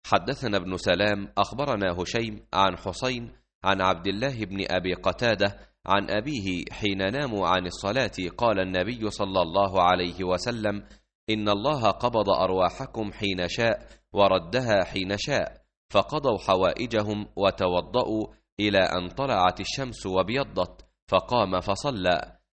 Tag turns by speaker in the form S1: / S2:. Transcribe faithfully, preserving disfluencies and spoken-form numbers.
S1: حدثنا ابن سلام أخبرنا هشيم عن حسين عن عبد الله بن أبي قتادة عن أبيه حين ناموا عن الصلاة قال النبي صلى الله عليه وسلم: إن الله قبض أرواحكم حين شاء وردها حين شاء، فقضوا حوائجهم وتوضأوا إلى أن طلعت الشمس وابيضت، فقام فصلى،